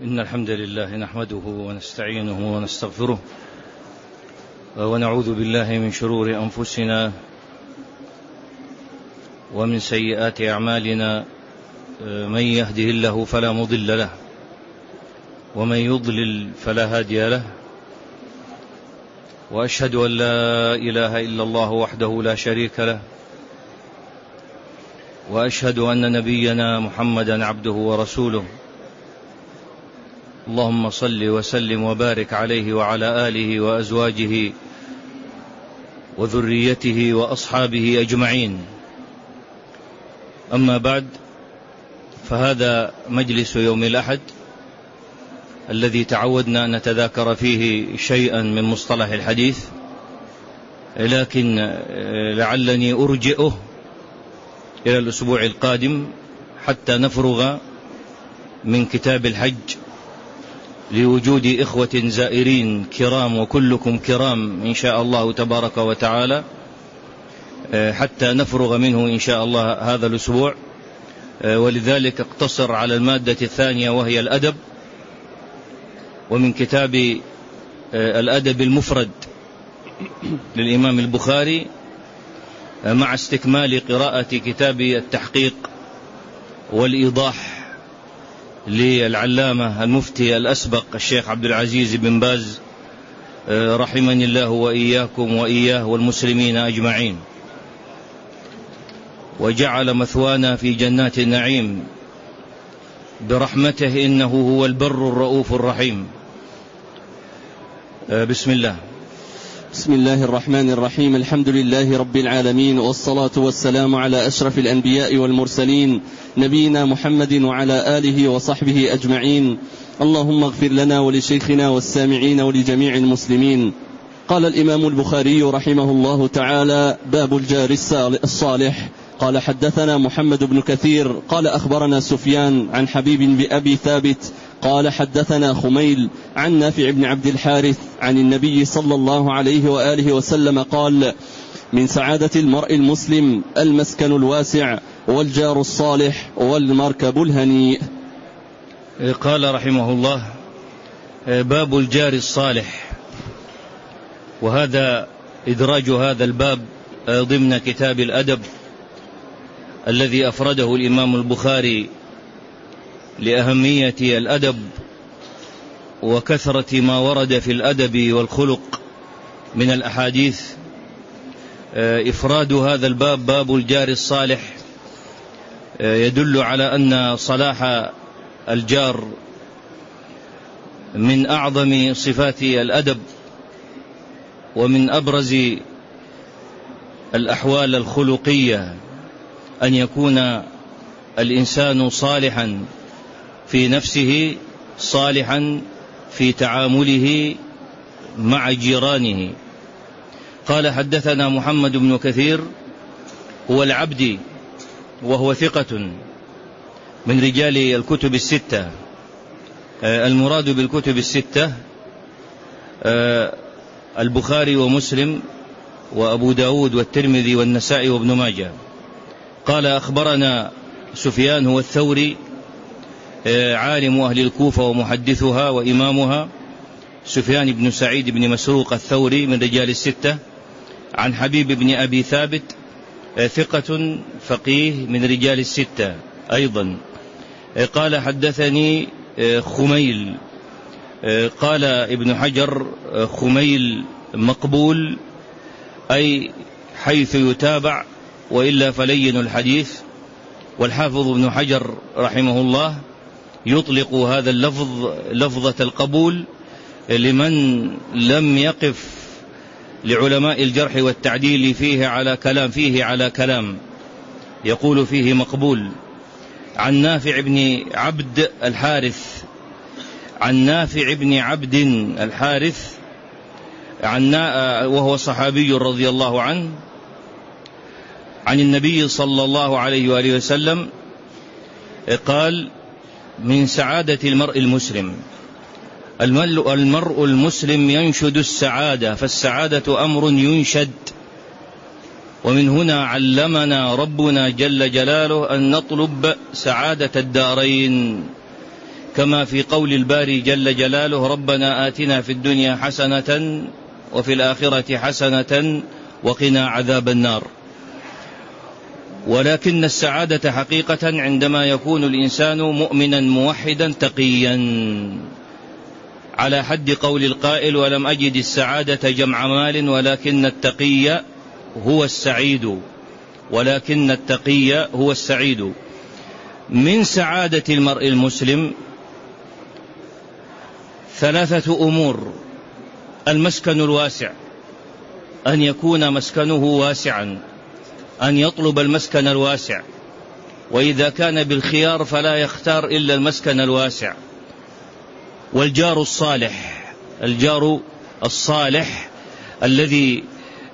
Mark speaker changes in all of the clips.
Speaker 1: إن الحمد لله نحمده ونستعينه ونستغفره ونعوذ بالله من شرور أنفسنا ومن سيئات أعمالنا. من يهده الله فلا مضل له ومن يضلل فلا هادي له، وأشهد أن لا إله إلا الله وحده لا شريك له، وأشهد أن نبينا محمدا عبده ورسوله. اللهم صل وسلم وبارك عليه وعلى آله وأزواجه وذريته وأصحابه أجمعين. أما بعد، فهذا مجلس يوم الأحد الذي تعودنا أن نتذاكر فيه شيئا من مصطلح الحديث، لكن لعلني أرجئه إلى الأسبوع القادم حتى نفرغ من كتاب الحج، لوجود إخوة زائرين كرام وكلكم كرام إن شاء الله تبارك وتعالى، حتى نفرغ منه إن شاء الله هذا الأسبوع. ولذلك اقتصر على المادة الثانية وهي الأدب، ومن كتاب الأدب المفرد للإمام البخاري، مع استكمال قراءة كتاب التحقيق والإيضاح للعلامة المفتي الأسبق الشيخ عبد العزيز بن باز رحمني الله وإياكم وإياه والمسلمين أجمعين، وجعل مثوانا في جنات النعيم برحمته، إنه هو البر الرؤوف الرحيم. بسم الله.
Speaker 2: بسم الله الرحمن الرحيم. الحمد لله رب العالمين، والصلاة والسلام على أشرف الأنبياء والمرسلين، نبينا محمد وعلى آله وصحبه أجمعين. اللهم اغفر لنا ولشيخنا والسامعين ولجميع المسلمين. قال الإمام البخاري رحمه الله تعالى: باب الجار الصالح. قال: حدثنا محمد بن كثير قال أخبرنا سفيان عن حبيب بأبي ثابت قال: حدثنا خميل عن نافع بن عبد الحارث عن النبي صلى الله عليه وآله وسلم قال: من سعادة المرء المسلم المسكن الواسع والجار الصالح والمركب الهنيء.
Speaker 1: قال رحمه الله: باب الجار الصالح، وهذا إدراج هذا الباب ضمن كتاب الأدب الذي أفرده الإمام البخاري لأهمية الأدب وكثرة ما ورد في الأدب والخلق من الأحاديث. إفراد هذا الباب باب الجار الصالح يدل على أن صلاح الجار من أعظم صفات الأدب، ومن أبرز الأحوال الخلقية أن يكون الإنسان صالحا في نفسه، صالحا في تعامله مع جيرانه. قال: حدثنا محمد بن كثير هو العبدي، وهو ثقة من رجال الكتب الستة. المراد بالكتب الستة البخاري ومسلم وأبو داود والترمذي والنسائي وابن ماجه. قال: أخبرنا سفيان هو الثوري، عالم أهل الكوفة ومحدثها وإمامها، سفيان بن سعيد بن مسروق الثوري من رجال الستة، عن حبيب بن أبي ثابت ثقة فقيه من رجال الستة أيضا. قال: حدثني خميل. قال ابن حجر: خميل مقبول، أي حيث يتابع، وإلا فلين الحديث. والحافظ ابن حجر رحمه الله يطلق هذا اللفظ لفظة القبول لمن لم يقف لعلماء الجرح والتعديل فيه على كلام يقول فيه مقبول. عن نافع بن عبد الحارث، عن نافع بن عبد الحارث وهو صحابي رضي الله عنه، عن النبي صلى الله عليه وآله وسلم قال: من سعادة المرء المسلم، المرء المسلم ينشد السعادة، فالسعادة أمر ينشد. ومن هنا علمنا ربنا جل جلاله أن نطلب سعادة الدارين، كما في قول الباري جل جلاله: ربنا آتنا في الدنيا حسنة وفي الآخرة حسنة وقنا عذاب النار. ولكن السعادة حقيقة عندما يكون الإنسان مؤمنا موحدا تقيا، على حد قول القائل: ولم أجد السعادة جمع مال ولكن التقي هو السعيد. ولكن التقي هو السعيد. من سعادة المرء المسلم 3 أمور: المسكن الواسع، أن يكون مسكنه واسعا، أن يطلب المسكن الواسع، وإذا كان بالخيار فلا يختار إلا المسكن الواسع. والجار الصالح، الجار الصالح الذي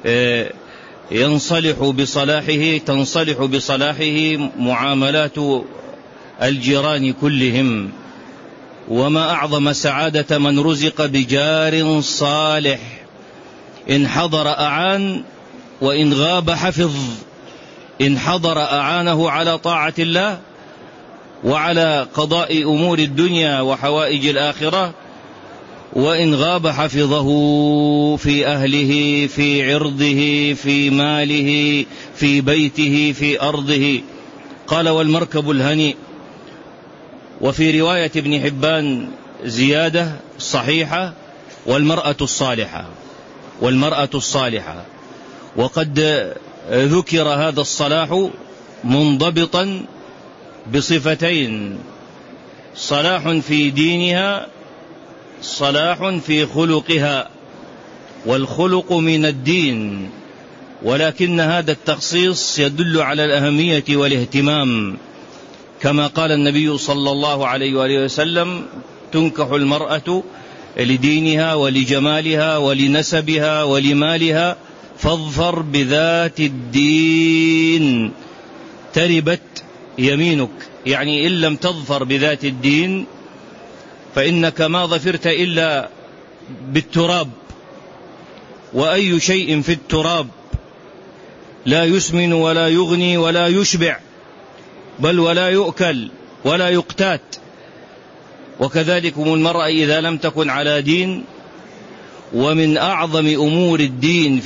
Speaker 1: تنصلح بصلاحه معاملات الجيران كلهم. وما أعظم سعادة من رزق بجار صالح، إن حضر أعان وإن غاب حفظ. إن حضر أعانه على طاعة الله وعلى قضاء أمور الدنيا وحوائج الآخرة، وإن غاب حفظه في أهله، في عرضه، في ماله، في بيته، في أرضه. قال: والمركب الهنيء. وفي رواية ابن حبان زيادة صحيحة: والمرأة الصالحة. والمرأة الصالحة. وقد ذكر هذا الصلاح منضبطا بصفتين: صلاح في دينها، صلاح في خلقها. والخلق من الدين، ولكن هذا التخصيص يدل على الأهمية والاهتمام، كما قال النبي صلى الله عليه وآله وسلم: تنكح المرأة لدينها ولجمالها ولنسبها ولمالها فاظفر بذات الدين تربت يمينك. يعني إن لم تظفر بذات الدين فإنك ما ظفرت إلا بالتراب، وأي شيء في التراب لا يسمن ولا يغني ولا يشبع، بل ولا يؤكل ولا يقتات. وكذلك المرأة إذا لم تكن على دين. ومن أعظم أمور الدين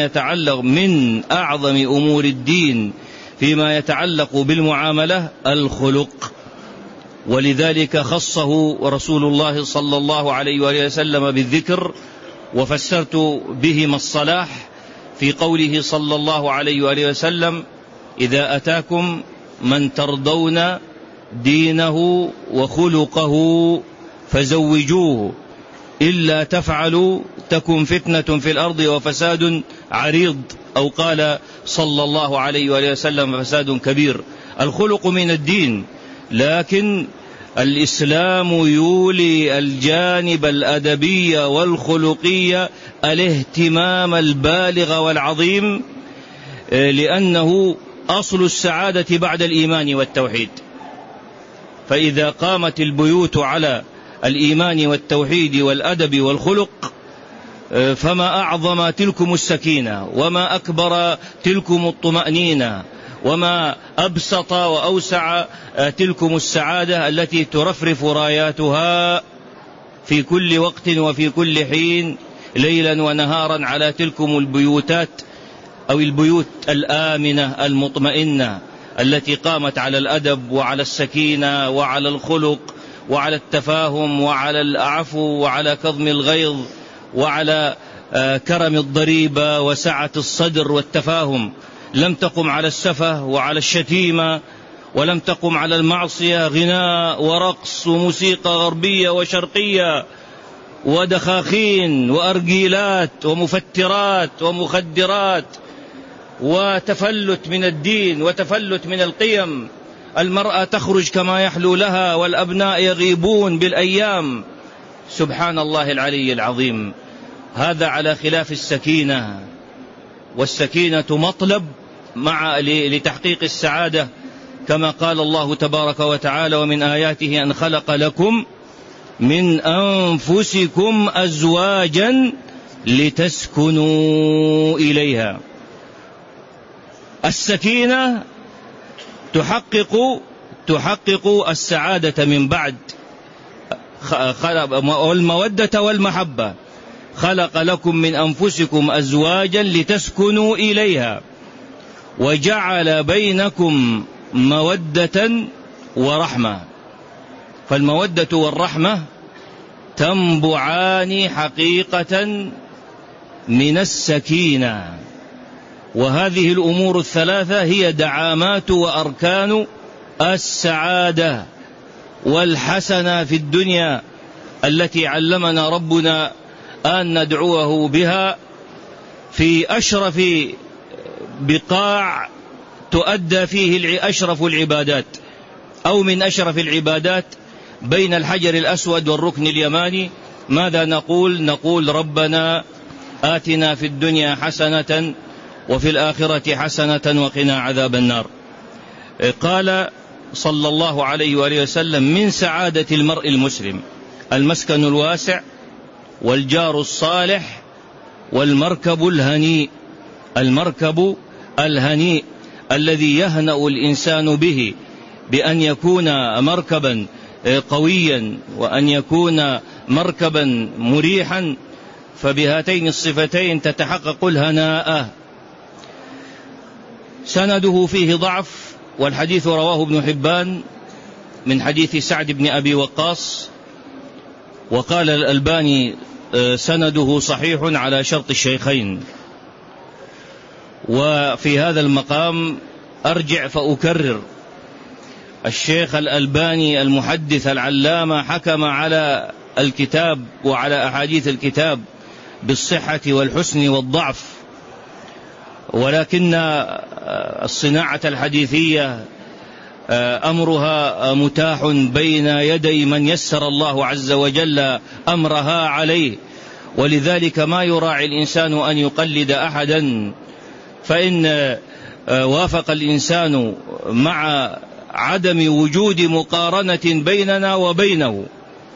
Speaker 1: فيما يتعلق بالمعاملة الخلق. ولذلك خصه رسول الله صلى الله عليه وآله وسلم بالذكر، وفسرت بهما الصلاح في قوله صلى الله عليه وآله وسلم: إذا أتاكم من ترضون دينه وخلقه فزوجوه، إلا تفعلوا تكن فتنة في الأرض وفساد عريض، أو قال صلى الله عليه وآله وسلم: فساد كبير. الخلق من الدين، لكن الإسلام يولي الجانب الأدبي والخلقي الاهتمام البالغ والعظيم، لأنه أصل السعادة بعد الإيمان والتوحيد. فإذا قامت البيوت على الإيمان والتوحيد والأدب والخلق فما أعظم تلكم السكينة، وما أكبر تلكم الطمأنينة، وما أبسط وأوسع تلكم السعادة التي ترفرف راياتها في كل وقت وفي كل حين ليلا ونهارا على تلكم البيوتات أو البيوت الآمنة المطمئنة التي قامت على الأدب وعلى السكينة وعلى الخلق وعلى التفاهم وعلى العفو وعلى كظم الغيظ وعلى كرم الضريبة وسعة الصدر والتفاهم. لم تقم على السفه وعلى الشتيمة، ولم تقم على المعصية غناء ورقص وموسيقى غربية وشرقية ودخاخين وأرجيلات ومفترات ومخدرات وتفلت من الدين وتفلت من القيم. المرأة تخرج كما يحلو لها والأبناء يغيبون بالأيام. سبحان الله العلي العظيم. هذا على خلاف السكينة، والسكينة مطلب لتحقيق السعادة، كما قال الله تبارك وتعالى: ومن آياته أن خلق لكم من أنفسكم أزواجا لتسكنوا إليها. السكينة تحقق السعادة من بعد، والمودة والمحبة، خلق لكم من أنفسكم أزواجا لتسكنوا إليها وجعل بينكم مودة ورحمة. فالمودة والرحمة تنبعان حقيقة من السكينة، وهذه الأمور الثلاثة هي دعامات وأركان السعادة والحسنة في الدنيا التي علمنا ربنا أن ندعوه بها في أشرف بقاع تؤدى فيه أشرف العبادات، أو من أشرف العبادات بين الحجر الأسود والركن اليماني. ماذا نقول؟ نقول ربنا آتنا في الدنيا حسنة وفي الآخرة حسنة وقنا عذاب النار. قال صلى الله عليه وآله وسلم: من سعادة المرء المسلم المسكن الواسع والجار الصالح والمركب الهنيء. المركب الهنيء الذي يهنأ الإنسان به، بأن يكون مركبا قويا وأن يكون مركبا مريحا، فبهاتين الصفتين تتحقق الهناء. سنده فيه ضعف، والحديث رواه ابن حبان من حديث سعد بن أبي وقاص، وقال الألباني سنده صحيح على شرط الشيخين. وفي هذا المقام أرجع فأكرر: الشيخ الألباني المحدث العلامة حكم على الكتاب وعلى أحاديث الكتاب بالصحة والحسن والضعف، ولكن الصناعة الحديثية أمرها متاح بين يدي من يسر الله عز وجل أمرها عليه، ولذلك ما يراعي الإنسان أن يقلد أحدا، فإن وافق الإنسان مع عدم وجود مقارنة بيننا وبينه،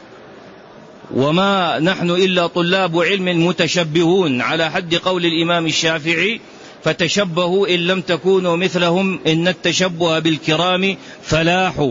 Speaker 1: وما نحن إلا طلاب علم متشبهون، على حد قول الإمام الشافعي: فتشبهوا إن لم تكونوا مثلهم إن التشبه بالكرام فلاح.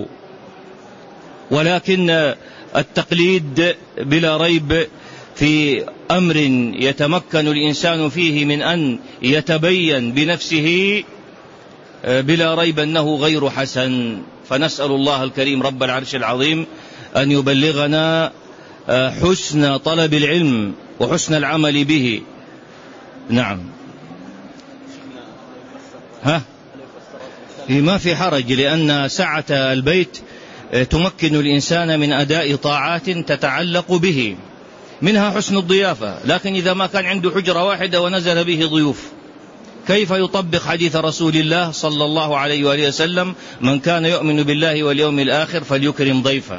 Speaker 1: ولكن التقليد بلا ريب في أمر يتمكن الإنسان فيه من أن يتبين بنفسه بلا ريب أنه غير حسن. فنسأل الله الكريم رب العرش العظيم أن يبلغنا حسن طلب العلم وحسن العمل به. نعم. ما في حرج، لأن سعة البيت تمكن الإنسان من أداء طاعات تتعلق به، منها حسن الضيافة. لكن إذا ما كان عنده حجرة واحدة ونزل به ضيوف، كيف يطبق حديث رسول الله صلى الله عليه وآله وسلم: من كان يؤمن بالله واليوم الآخر فليكرم ضيفه.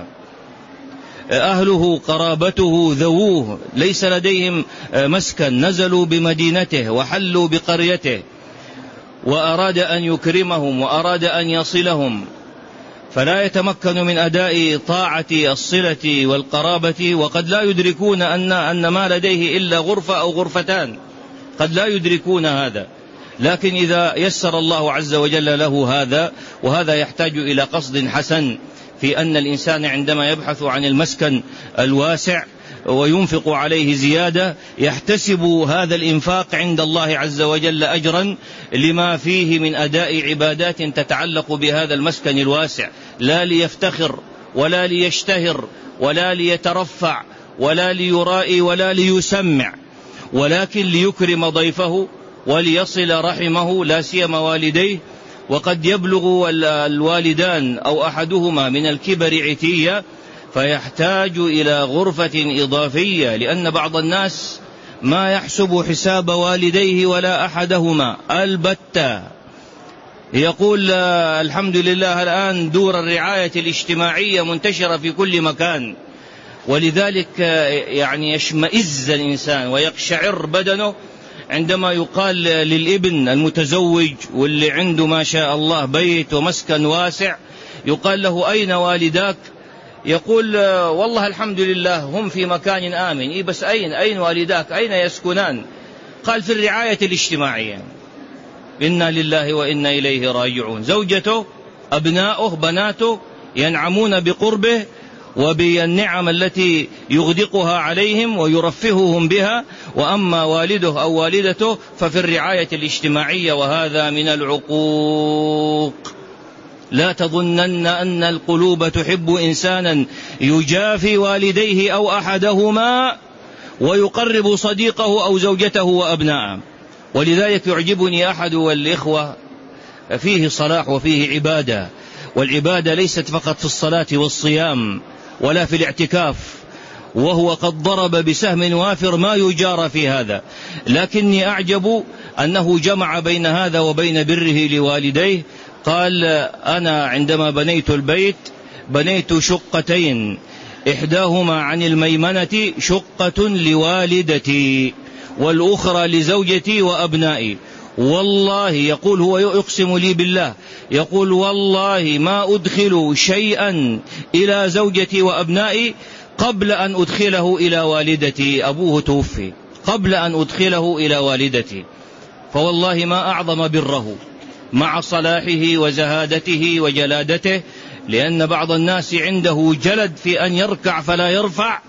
Speaker 1: أهله قرابته ذووه ليس لديهم مسكن، نزلوا بمدينته وحلوا بقريته، وأراد أن يكرمهم وأراد أن يصلهم، فلا يتمكن من أداء طاعة الصلة والقرابة، وقد لا يدركون أن ما لديه إلا غرفة أو غرفتان، قد لا يدركون هذا. لكن إذا يسر الله عز وجل له هذا، وهذا يحتاج إلى قصد حسن في أن الإنسان عندما يبحث عن المسكن الواسع وينفق عليه زيادة يحتسب هذا الإنفاق عند الله عز وجل أجرا لما فيه من أداء عبادات تتعلق بهذا المسكن الواسع، لا ليفتخر ولا ليشتهر ولا ليترفع ولا ليرائي ولا ليسمع، ولكن ليكرم ضيفه وليصل رحمه، لا سيما والديه. وقد يبلغ الوالدان أو أحدهما من الكبر عتية فيحتاج إلى غرفة إضافية، لأن بعض الناس ما يحسب حساب والديه ولا أحدهما البتة. يقول الحمد لله الآن دور الرعاية الاجتماعية منتشرة في كل مكان، ولذلك يعني يشمئز الإنسان ويقشعر بدنه عندما يقال للابن المتزوج واللي عنده ما شاء الله بيت ومسكن واسع، يقال له: أين والداك؟ يقول: والله الحمد لله هم في مكان آمن. بس أين والداك؟ أين يسكنان؟ قال: في الرعاية الاجتماعية. إنا لله وإنا إليه راجعون. زوجته، أبناؤه، بناته ينعمون بقربه وبالنعم التي يغدقها عليهم ويرفههم بها. وأما والده أو والدته ففي الرعاية الاجتماعية، وهذا من العقوق. لا تظنن أن القلوب تحب إنسانا يجافي والديه أو أحدهما ويقرب صديقه أو زوجته وأبناءه. ولذلك يعجبني أحد الإخوة فيه صلاح وفيه عبادة، والعبادة ليست فقط في الصلاة والصيام ولا في الاعتكاف، وهو قد ضرب بسهم وافر ما يجار في هذا، لكني أعجب أنه جمع بين هذا وبين بره لوالديه. قال: أنا عندما بنيت البيت بنيت شقتين، إحداهما عن الميمنة شقة لوالدتي والأخرى لزوجتي وأبنائي. والله يقول، هو يقسم لي بالله، يقول: والله ما أدخل شيئا إلى زوجتي وأبنائي قبل أن أدخله إلى والدتي. أبوه توفي قبل أن أدخله إلى والدتي. فوالله ما أعظم بره مع صلاحه وزهادته وجلادته، لأن بعض الناس عنده جلد في أن يركع فلا يرفع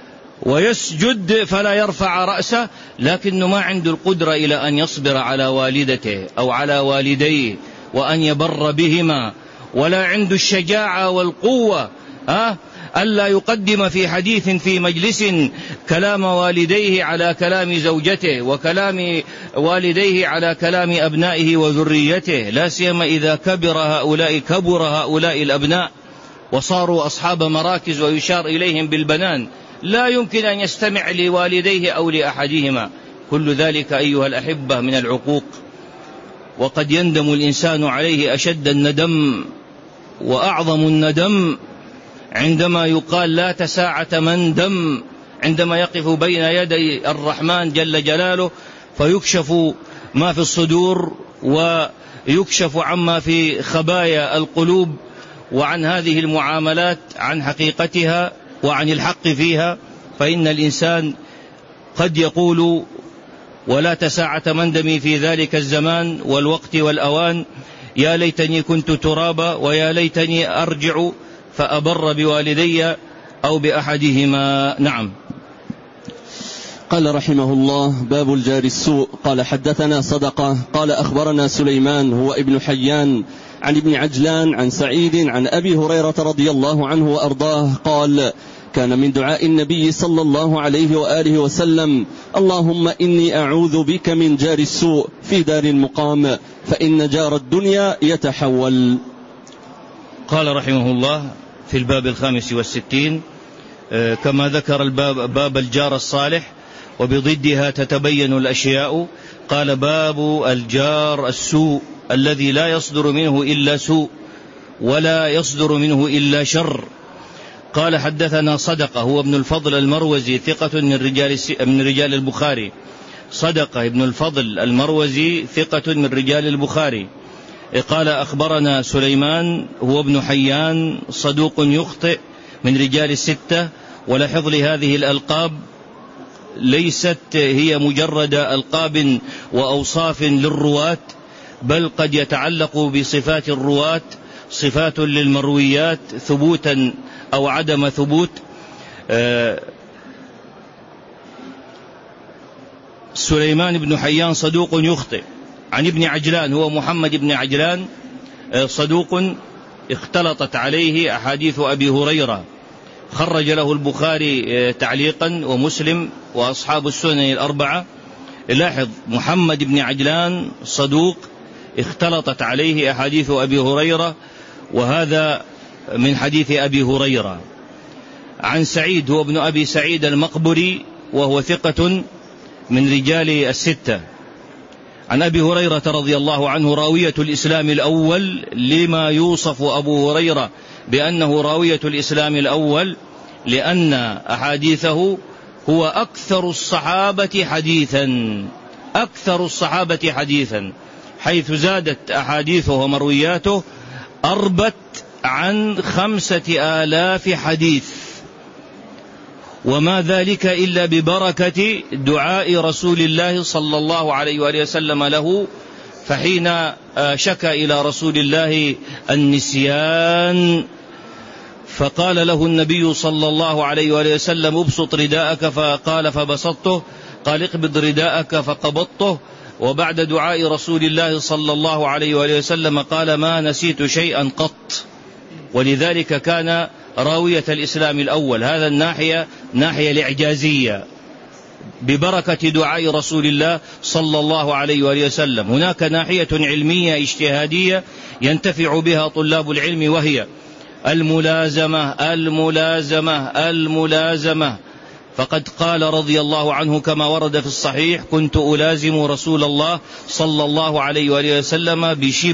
Speaker 1: ويسجد فلا يرفع رأسه، لكنه ما عنده القدرة إلى أن يصبر على والدته أو على والديه وأن يبر بهما، ولا عنده الشجاعة والقوة ألا يقدم في حديث في مجلس كلام والديه على كلام زوجته وكلام والديه على كلام أبنائه وذريته، لا سيما إذا كبر هؤلاء الأبناء وصاروا أصحاب مراكز ويشار إليهم بالبنان، لا يمكن أن يستمع لوالديه أو لأحدهما. كل ذلك أيها الأحبة من العقوق، وقد يندم الإنسان عليه أشد الندم وأعظم الندم عندما يقال لا تساعة من دم، عندما يقف بين يدي الرحمن جل جلاله فيكشف ما في الصدور ويكشف عما في خبايا القلوب، وعن هذه المعاملات عن حقيقتها وعن الحق فيها. فإن الإنسان قد يقول: ولا تساعة مندمي في ذلك الزمان والوقت والأوان، يا ليتني كنت ترابا ويا ليتني أرجع فأبر بوالدي أو بأحدهما. نعم.
Speaker 2: قال رحمه الله: باب الجار السوء. قال: حدثنا صدقة قال أخبرنا سليمان هو ابن حيان عن ابن عجلان عن سعيد عن أبي هريرة رضي الله عنه وأرضاه قال: كان من دعاء النبي صلى الله عليه وآله وسلم: اللهم إني أعوذ بك من جار السوء في دار المقام فإن جار الدنيا يتحول.
Speaker 1: قال رحمه الله في الباب 65 كما ذكر باب الجار الصالح وبضدها تتبين الأشياء، قال: باب الجار السوء الذي لا يصدر منه إلا سوء ولا يصدر منه إلا شر. قال: حدثنا صدقة هو ابن الفضل المروزي ثقة من رجال البخاري. صدقة ابن الفضل المروزي ثقة من رجال البخاري. قال: أخبرنا سليمان هو ابن حيان صدوق يخطئ من رجال الستة. ولاحظ لي هذه الألقاب ليست هي مجرد ألقاب وأوصاف للرواة، بل قد يتعلق بصفات الرواة صفات للمرويات ثبوتا أو عدم ثبوت. سليمان بن حيان صدوق يخطئ. عن ابن عجلان هو محمد بن عجلان صدوق اختلطت عليه أحاديث أبي هريرة، خرج له البخاري تعليقا ومسلم وأصحاب السنن الأربعة. لاحظ: محمد بن عجلان صدوق اختلطت عليه أحاديث أبي هريرة، وهذا من حديث أبي هريرة. عن سعيد هو ابن أبي سعيد المقبري وهو ثقة من رجال الستة. عن أبي هريرة رضي الله عنه راوية الإسلام الأول، لما يوصف أبو هريرة بأنه راوية الإسلام الأول لأن أحاديثه هو أكثر الصحابة حديثا، حيث زادت أحاديثه ومروياته أربت عن 5000 حديث، وما ذلك إلا ببركة دعاء رسول الله صلى الله عليه وآله وسلم له، فحين شكى إلى رسول الله النسيان فقال له النبي صلى الله عليه وآله وسلم ابسط رداءك، فقال فبسطته، قال اقبض رداءك فقبضته. وبعد دعاء رسول الله صلى الله عليه وآله وسلم قال ما نسيت شيئا قط. ولذلك كان راوية الإسلام الأول. هذا ناحية الإعجازية ببركة دعاء رسول الله صلى الله عليه وآله وسلم. هناك ناحية علمية اجتهادية ينتفع بها طلاب العلم، وهي الملازمة. فقد قال رضي الله عنه كما ورد في الصحيح كنت ألازم رسول الله صلى الله عليه وآله وسلم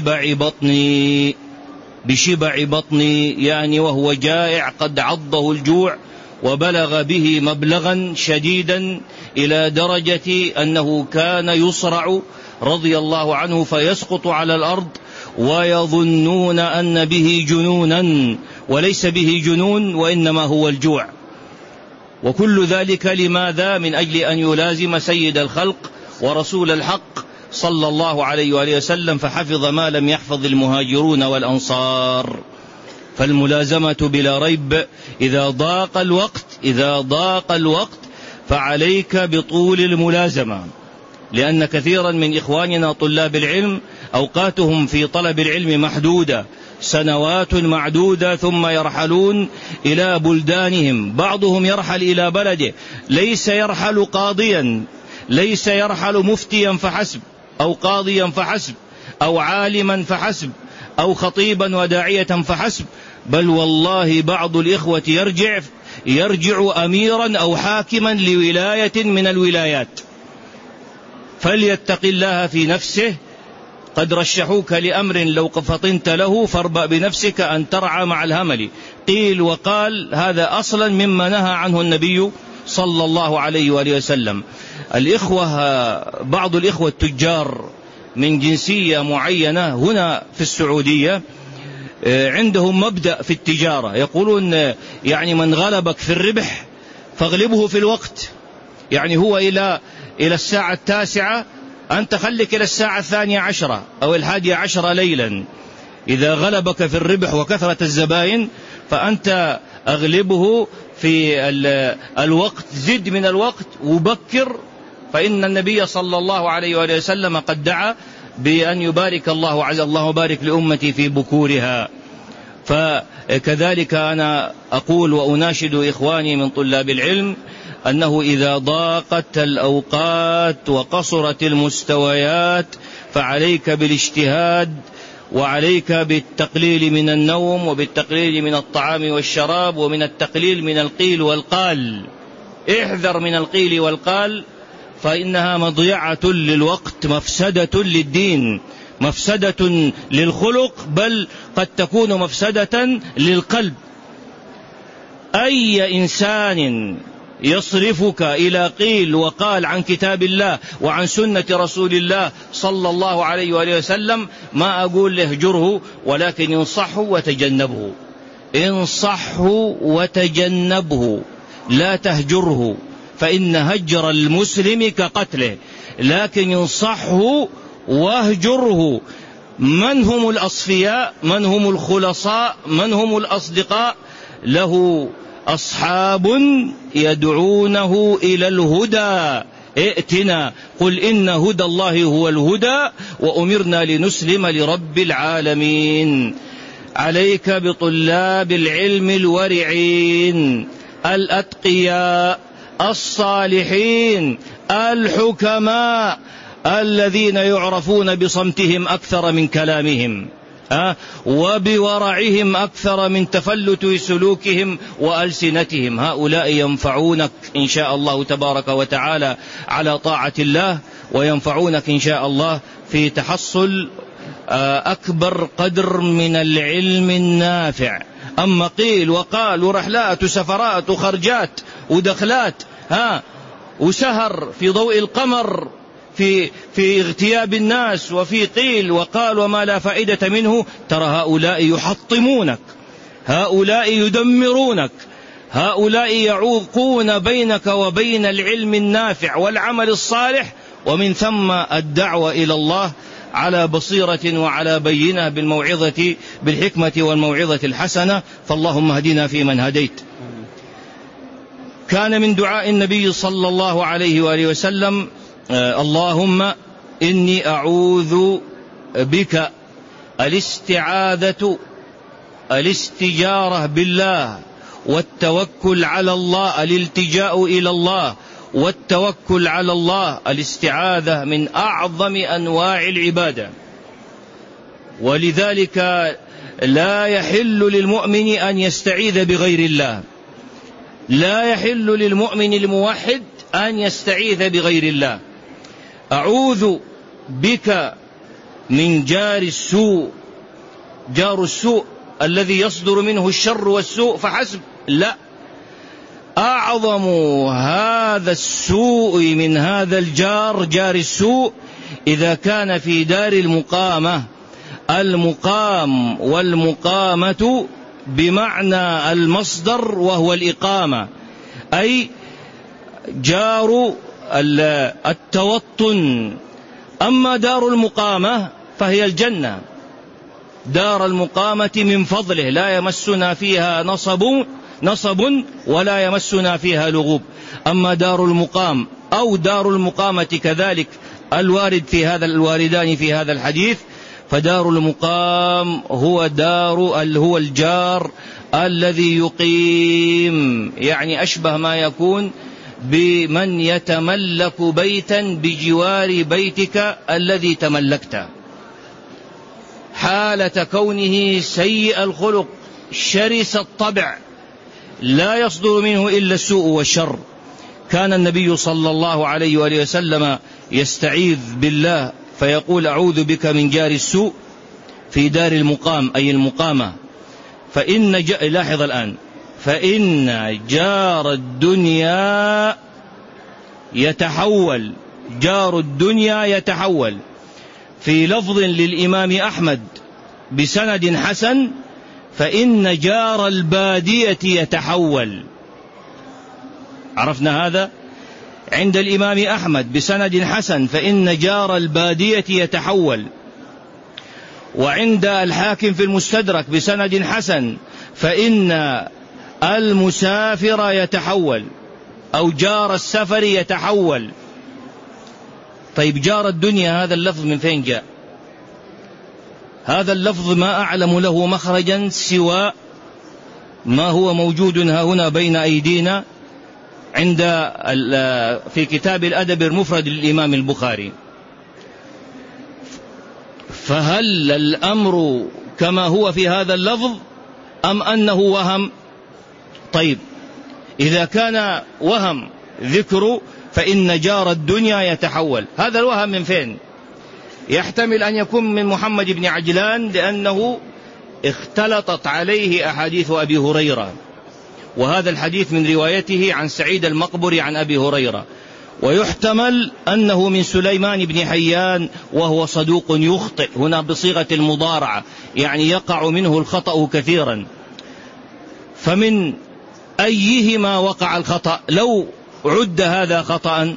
Speaker 1: بشبع بطني، يعني وهو جائع قد عضه الجوع وبلغ به مبلغا شديدا إلى درجة أنه كان يصرع رضي الله عنه فيسقط على الأرض ويظنون أن به جنونا، وليس به جنون وإنما هو الجوع. وكل ذلك لماذا؟ من أجل أن يلازم سيد الخلق ورسول الحق صلى الله عليه وآله وسلم، فحفظ ما لم يحفظ المهاجرون والأنصار. فالملازمة بلا ريب إذا ضاق الوقت فعليك بطول الملازمة، لأن كثيرا من إخواننا طلاب العلم أوقاتهم في طلب العلم محدودة، سنوات معدودة، ثم يرحلون إلى بلدانهم. بعضهم يرحل إلى بلده، ليس يرحل قاضيا، ليس يرحل مفتيا فحسب أو قاضيا فحسب أو عالما فحسب أو خطيبا وداعية فحسب، بل والله بعض الإخوة يرجع أميرا أو حاكما لولاية من الولايات. فليتق الله في نفسه، قد رشحوك لأمر لو فطنت له فاربأ بنفسك أن ترعى مع الهمل. قيل وقال هذا أصلا مما نهى عنه النبي صلى الله عليه وآله وسلم. بعض الإخوة التجار من جنسية معينة هنا في السعودية عندهم مبدأ في التجارة، يقولون يعني من غلبك في الربح فاغلبه في الوقت. يعني هو إلى الساعة 9 أنت خليك إلى الساعة 12 أو 11 ليلا. إذا غلبك في الربح وكثرة الزبائن فأنت أغلبه في الوقت، زد من الوقت وبكر، فإن النبي صلى الله عليه وآله وسلم قد دعا بأن يبارك الله عز الله بارك لأمتي في بكورها. فكذلك أنا أقول وأناشد إخواني من طلاب العلم أنه إذا ضاقت الأوقات وقصرت المستويات فعليك بالاجتهاد، وعليك بالتقليل من النوم، وبالتقليل من الطعام والشراب، ومن التقليل من القيل والقال. احذر من القيل والقال، فإنها مضيعة للوقت، مفسدة للدين، مفسدة للخلق، بل قد تكون مفسدة للقلب. أي إنسان يصرفك إلى قيل وقال عن كتاب الله وعن سنة رسول الله صلى الله عليه وآله وسلم، ما أقول له اهجره، ولكن انصحه وتجنبه، لا تهجره، فإن هجر المسلم كقتله، لكن ينصحه واهجره. من هم الأصفياء؟ من هم الخلصاء؟ من هم الأصدقاء؟ له أصحاب يدعونه إلى الهدى، ائتنا قل إن هدى الله هو الهدى وأمرنا لنسلم لرب العالمين. عليك بطلاب العلم الورعين الأتقياء الصالحين الحكماء الذين يعرفون بصمتهم أكثر من كلامهم، وبورعهم أكثر من تفلت سلوكهم وألسنتهم. هؤلاء ينفعونك إن شاء الله تبارك وتعالى على طاعة الله، وينفعونك إن شاء الله في تحصل أكبر قدر من العلم النافع. أما قيل وقال ورحلات وسفرات وخرجات ودخلات وسهر في ضوء القمر في اغتياب الناس وفي قيل وقال وما لا فائدة منه، ترى هؤلاء يحطمونك، هؤلاء يدمرونك، هؤلاء يعوقون بينك وبين العلم النافع والعمل الصالح، ومن ثم الدعوة إلى الله على بصيرة وعلى بينة بالحكمة والموعظة الحسنة، فاللهم اهدنا فيمن هديت. كان من دعاء النبي صلى الله عليه وآله وسلم اللهم إني أعوذ بك الاستجارة بالله والتوكل على الله، الالتجاء إلى الله والتوكل على الله، الاستعاذة من أعظم أنواع العبادة، ولذلك لا يحل للمؤمن أن يستعيذ بغير الله، لا يحل للمؤمن الموحد أن يستعيذ بغير الله. أعوذ بك من جار السوء، جار السوء الذي يصدر منه الشر والسوء فحسب، لا، أعظم هذا السوء من هذا الجار، جار السوء، إذا كان في دار المقامة. المقام والمقامة بمعنى المصدر وهو الإقامة، أي جار التوطن. أما دار المقامة فهي الجنة، دار المقامة من فضله لا يمسنا فيها نصب ولا يمسنا فيها لغوب. أما دار المقام أو دار المقامة كذلك الواردان في هذا الحديث، فدار المقام هو الجار الذي يقيم، يعني أشبه ما يكون بمن يتملك بيتا بجوار بيتك الذي تملكته، حالة كونه سيء الخلق شرس الطبع لا يصدر منه إلا السوء والشر. كان النبي صلى الله عليه وآله وسلم يستعيذ بالله فيقول أعوذ بك من جار السوء في دار المقام، أي المقامة. لاحظ الآن، فإن جار الدنيا يتحول، جار الدنيا يتحول. في لفظ للإمام أحمد بسند حسن فإن جار البادية يتحول. عرفنا هذا؟ عند الإمام أحمد بسند حسن فإن جار البادية يتحول، وعند الحاكم في المستدرك بسند حسن فإن المسافر يتحول، أو جار السفر يتحول. طيب جار الدنيا هذا اللفظ من فين جاء؟ هذا اللفظ ما أعلم له مخرجا سوى ما هو موجود هنا بين أيدينا في كتاب الأدب المفرد للإمام البخاري. فهل الأمر كما هو في هذا اللفظ أم أنه وهم؟ طيب إذا كان وهم ذكر فإن جار الدنيا يتحول، هذا الوهم من فين؟ يحتمل أن يكون من محمد بن عجلان، لأنه اختلطت عليه أحاديث أبي هريرة، وهذا الحديث من روايته عن سعيد المقبري عن أبي هريرة. ويحتمل أنه من سليمان بن حيان وهو صدوق يخطئ، هنا بصيغة المضارعة، يعني يقع منه الخطأ كثيرا. فمن أيهما وقع الخطأ؟ لو عد هذا خطأ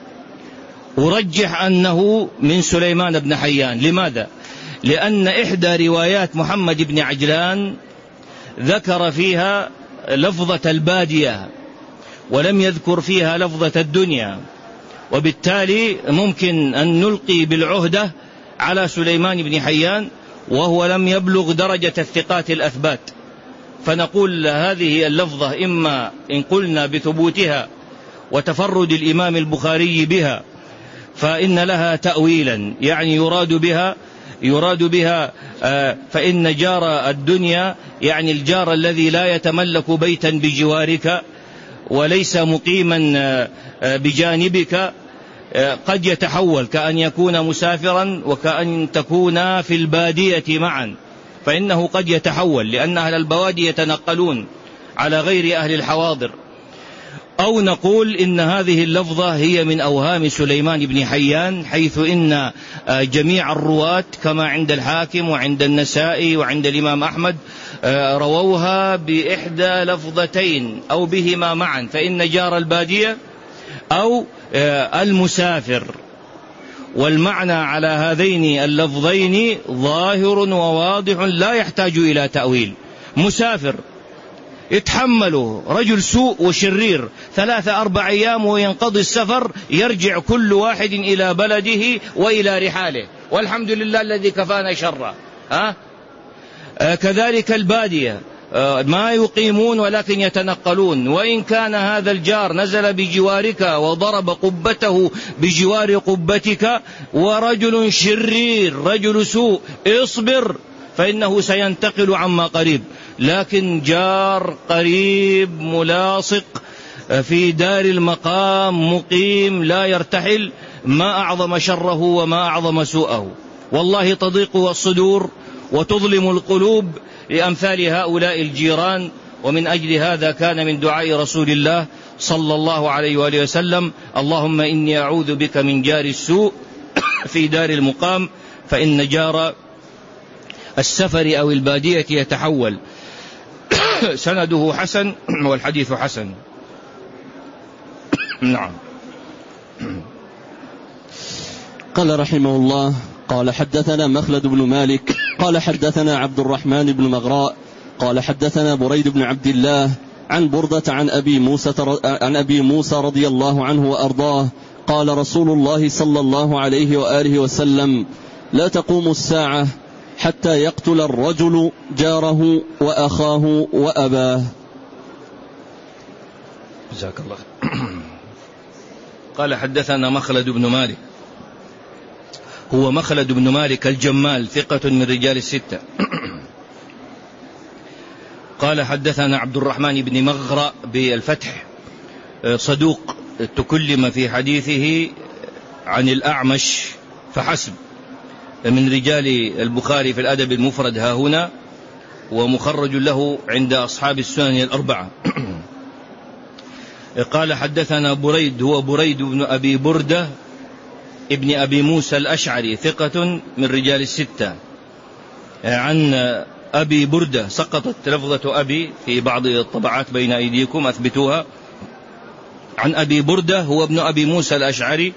Speaker 1: أرجح أنه من سليمان بن حيان. لماذا؟ لأن إحدى روايات محمد بن عجلان ذكر فيها لفظة البادية ولم يذكر فيها لفظة الدنيا، وبالتالي ممكن أن نلقي بالعهدة على سليمان بن حيان وهو لم يبلغ درجة الثقات الأثبات، فنقول هذه اللفظة إما إن قلنا بثبوتها وتفرد الإمام البخاري بها فإن لها تأويلا، يعني يراد بها فإن جار الدنيا يعني الجار الذي لا يتملك بيتا بجوارك وليس مقيما بجانبك، قد يتحول كأن يكون مسافرا وكأن تكون في البادية معا، فإنه قد يتحول لأن أهل البوادي يتنقلون على غير أهل الحواضر. أو نقول إن هذه اللفظة هي من أوهام سليمان بن حيان، حيث إن جميع الرواة كما عند الحاكم وعند النسائي وعند الإمام أحمد رووها بإحدى لفظتين أو بهما معا، فإن جار البادية أو المسافر. والمعنى على هذين اللفظين ظاهر وواضح لا يحتاج إلى تأويل. مسافر يتحمله رجل سوء وشرير 3-4 أيام وينقضي السفر، يرجع كل واحد إلى بلده وإلى رحاله، والحمد لله الذي كفانا شره. كذلك البادية ما يقيمون ولكن يتنقلون، وإن كان هذا الجار نزل بجوارك وضرب قبته بجوار قبتك ورجل شرير رجل سوء، اصبر فإنه سينتقل عما قريب. لكن جار قريب ملاصق في دار المقام مقيم لا يرتحل، ما أعظم شره وما أعظم سوءه. والله تضيق الصدور وتظلم القلوب لأمثال هؤلاء الجيران. ومن أجل هذا كان من دعاء رسول الله صلى الله عليه وآله وسلم: اللهم إني أعوذ بك من جار السوء في دار المقام، فإن جار السفر أو البادية يتحول. سنده حسن والحديث حسن. نعم.
Speaker 2: قال رحمه الله: قال حدثنا مخلد بن مالك قال حدثنا عبد الرحمن بن مغراء قال حدثنا بريد بن عبد الله عن بردة عن أبي موسى رضي الله عنه وأرضاه قال رسول الله صلى الله عليه وآله وسلم: لا تقوم الساعة حتى يقتل الرجل جاره وأخاه وأباه.
Speaker 1: جزاك الله. قال حدثنا مخلد بن مالك، هو مخلد بن مالك الجمال، ثقة من رجال الستة. قال حدثنا عبد الرحمن بن مغراء بالفتح، صدوق تكلم في حديثه عن الأعمش فحسب، من رجال البخاري في الأدب المفرد ها هنا، ومخرج له عند أصحاب السنن الأربعة. قال حدثنا بريد، هو بريد بن أبي بردة ابن أبي موسى الأشعري، ثقة من رجال الستة. عن أبي بردة، سقطت لفظة أبي في بعض الطبعات بين أيديكم، أثبتوها. عن أبي بردة هو ابن أبي موسى الأشعري،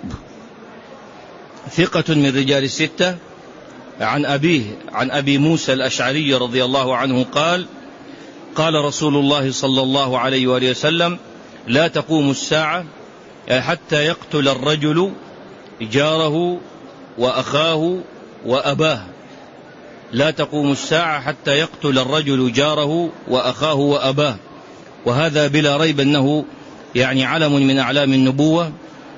Speaker 1: ثقة من رجال الستة. عن أبيه عن أبي موسى الأشعري رضي الله عنه قال: قال رسول الله صلى الله عليه وآله وسلم: لا تقوم الساعة حتى يقتل الرجل جاره وأخاه وأباه. لا تقوم الساعة حتى يقتل الرجل جاره وأخاه وأباه. وهذا بلا ريب أنه يعني علم من أعلام النبوة،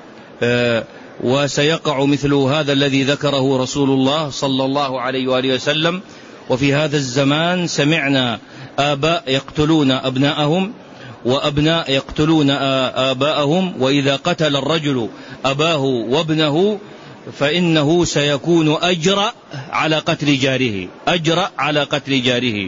Speaker 1: وسيقع مثل هذا الذي ذكره رسول الله صلى الله عليه وآله وسلم. وفي هذا الزمان سمعنا آباء يقتلون أبناءهم وأبناء يقتلون آباءهم، وإذا قتل الرجل أباه وابنه فإنه سيكون أجرأ على قتل جاره، أجرأ على قتل جاره.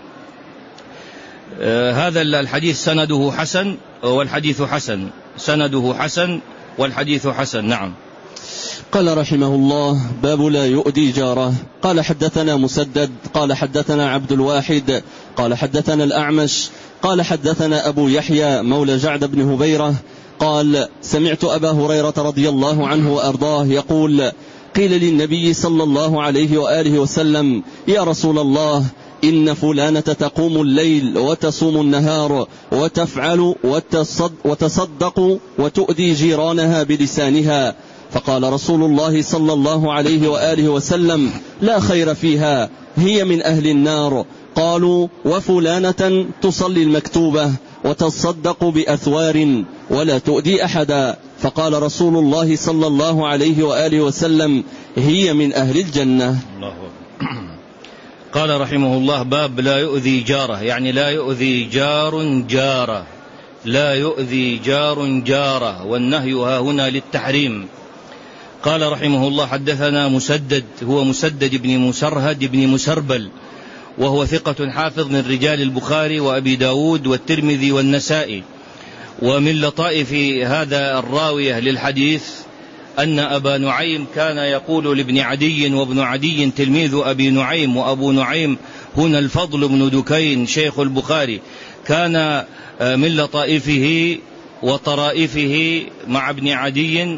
Speaker 1: هذا الحديث سنده حسن والحديث حسن، سنده حسن والحديث حسن. نعم.
Speaker 2: قال رحمه الله: باب لا يؤذي جاره. قال حدثنا مسدد قال حدثنا عبد الواحد قال حدثنا الأعمش قال حدثنا أبو يحيى مولى جعد بن هبيرة قال: سمعت أبا هريرة رضي الله عنه وأرضاه يقول: قيل للنبي صلى الله عليه وآله وسلم: يا رسول الله، إن فلانة تقوم الليل وتصوم النهار وتفعل وتصدق وتؤذي جيرانها بلسانها. فقال رسول الله صلى الله عليه وآله وسلم: لا خير فيها، هي من أهل النار. قالوا: وفلانة تصلي المكتوبة وتصدق بأثوار ولا تؤذي أحدا. فقال رسول الله صلى الله عليه وآله وسلم: هي من أهل الجنة.
Speaker 1: الله. قال رحمه الله: باب لا يؤذي جاره، يعني لا يؤذي جار جاره، لا يؤذي جار جاره، والنهي ها هنا للتحريم. قال رحمه الله: حدثنا مسدد، هو مسدد بن مسرهد بن مسربل، وهو ثقة حافظ من رجال البخاري وأبي داود والترمذي والنسائي. ومن لطائف هذا الراوية للحديث أن أبا نعيم كان يقول لابن عدي، وابن عدي تلميذ أبي نعيم، وأبو نعيم هنا الفضل بن دكين شيخ البخاري، كان من لطائفه وطرائفه مع ابن عدي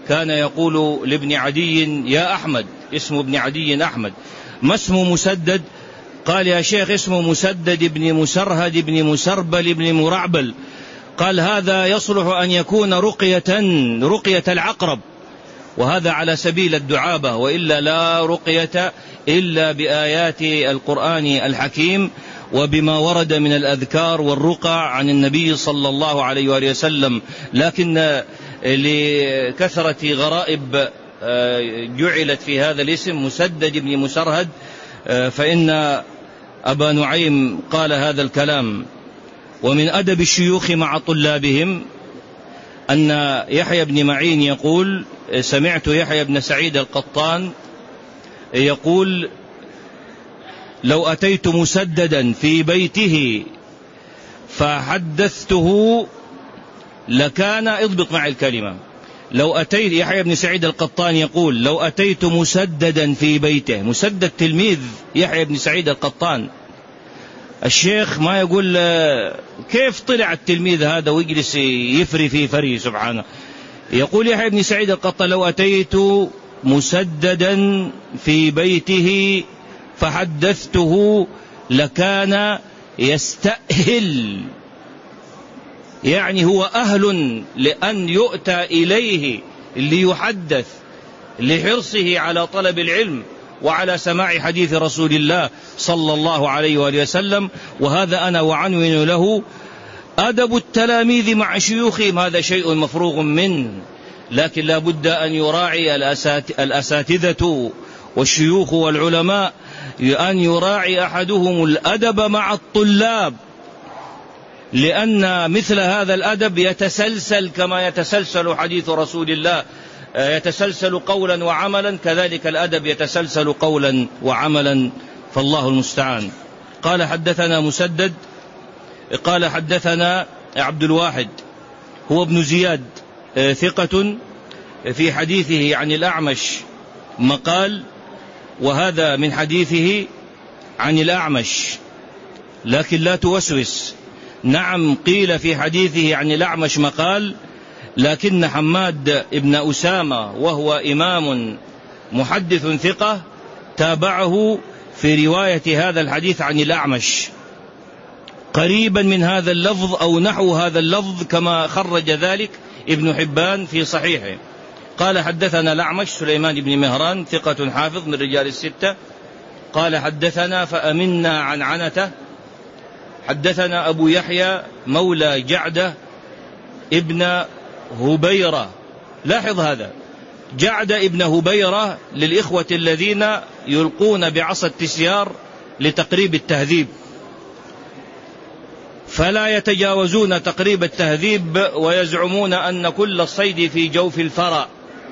Speaker 1: كان يقول لابن عدي: يا أحمد، اسمه ابن عدي أحمد، ما اسمه مسدد؟ قال: يا شيخ اسمه مسدد بن مسرهد بن مسربل بن مرعبل. قال: هذا يصلح أن يكون رقية العقرب، وهذا على سبيل الدعابة، وإلا لا رقية إلا بآيات القرآن الحكيم وبما ورد من الأذكار والرقى عن النبي صلى الله عليه وآله وسلم. لكن لكثرة غرائب جعلت في هذا الاسم مسدد بن مسرهد، فإن أبا نعيم قال هذا الكلام. ومن أدب الشيوخ مع طلابهم أن يحيى بن معين يقول: سمعت يحيى بن سعيد القطان يقول: لو أتيت مسددا في بيته فحدثته لكان، اضبط مع الكلمة، لو أتيت، يحيى بن سعيد القطان يقول: لو أتيت مسددا في بيته، مسدد تلميذ يحيى بن سعيد القطان. الشيخ ما يقول كيف طلع التلميذ هذا ويجلس يفري في فري، سبحانه. يقول يحيى بن سعيد القطان: لو أتيت مسددا في بيته فحدثته لكان يستأهل، يعني هو أهل لأن يؤتى إليه ليحدث، لحرصه على طلب العلم وعلى سماع حديث رسول الله صلى الله عليه وآله وسلم. وهذا أنا وعنون له أدب التلاميذ مع شيوخهم، هذا شيء مفروغ منه، لكن لا بد أن يراعي الأساتذة والشيوخ والعلماء أن يراعي أحدهم الأدب مع الطلاب، لأن مثل هذا الأدب يتسلسل كما يتسلسل حديث رسول الله، يتسلسل قولا وعملا، كذلك الأدب يتسلسل قولا وعملا، فالله المستعان. قال: حدثنا مسدد، قال: حدثنا عبد الواحد هو ابن زياد، ثقة، في حديثه عن الأعمش مقال، وهذا من حديثه عن الأعمش، لكن لا توسوس. نعم، قيل في حديثه عن الأعمش مقال، لكن حماد ابن أسامة وهو إمام محدث ثقة تابعه في رواية هذا الحديث عن الأعمش قريبا من هذا اللفظ أو نحو هذا اللفظ، كما خرج ذلك ابن حبان في صحيحه. قال: حدثنا الأعمش سليمان بن مهران، ثقة حافظ من رجال الستة. قال: حدثنا فأمنا عن عنته، حدثنا أبو يحيى مولى جعدة ابن هبيرة. لاحظ هذا، جعدة ابن هبيرة للإخوة الذين يلقون بعصا التسيار لتقريب التهذيب، فلا يتجاوزون تقريب التهذيب ويزعمون أن كل الصيد في جوف الفرا.